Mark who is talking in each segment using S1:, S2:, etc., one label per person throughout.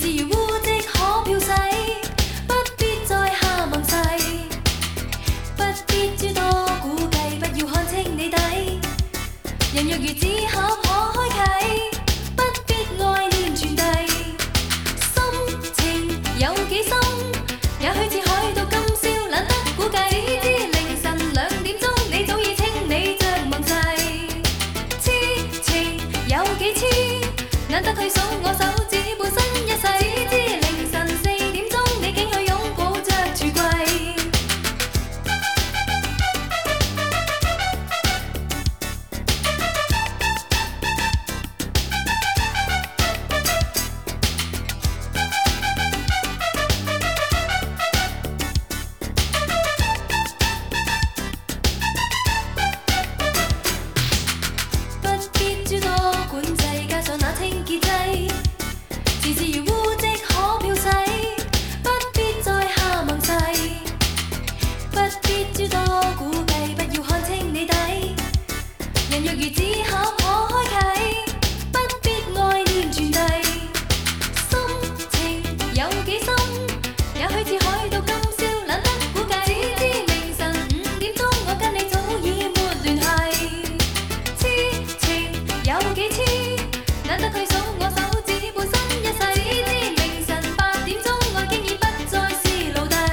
S1: 自如污迹可漂洗，不必再下盟誓，不必诸多估计，不要看清你底。人若如纸盒可开启，不必爱念传递。心情有几深，也许似海到今宵，懒得估计。知凌晨2點鐘，你早已清理着盟誓。痴情有幾痴，難得去數我手指半生一世。知凌晨4點鐘，你竟去擁抱着櫥櫃。不必諸多管制，加上那清潔劑，自如污迹可漂洗，不必再下盟誓，不必諸多估計，不要看清你底。人若如紙盒可開啟，不必愛念傳遞。心情有幾深，也許似海到今宵，懶得估計。知凌晨5點鐘，我跟你早已沒聯繫。痴情有幾痴，難得去數我手指半生一世。知凌晨8點鐘，愛經已不再是奴隸。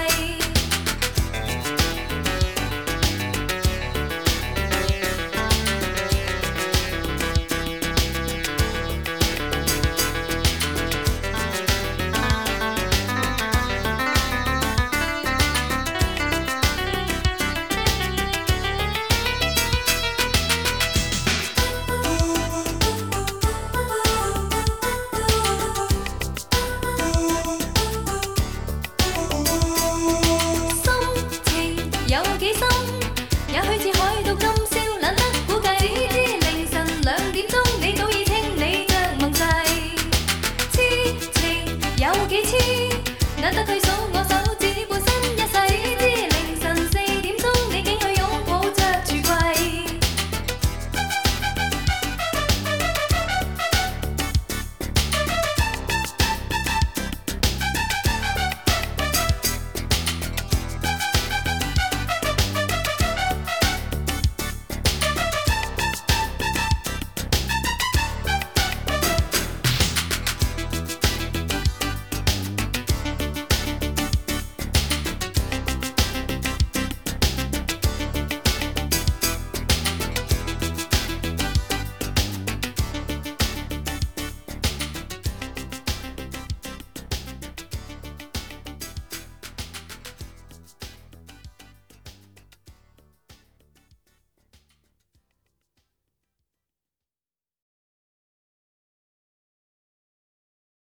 S1: 心情有幾深，也許似海到今宵，懶得估計。知凌晨2點鐘，你早已清理着盟誓。痴情有幾痴，難得去數我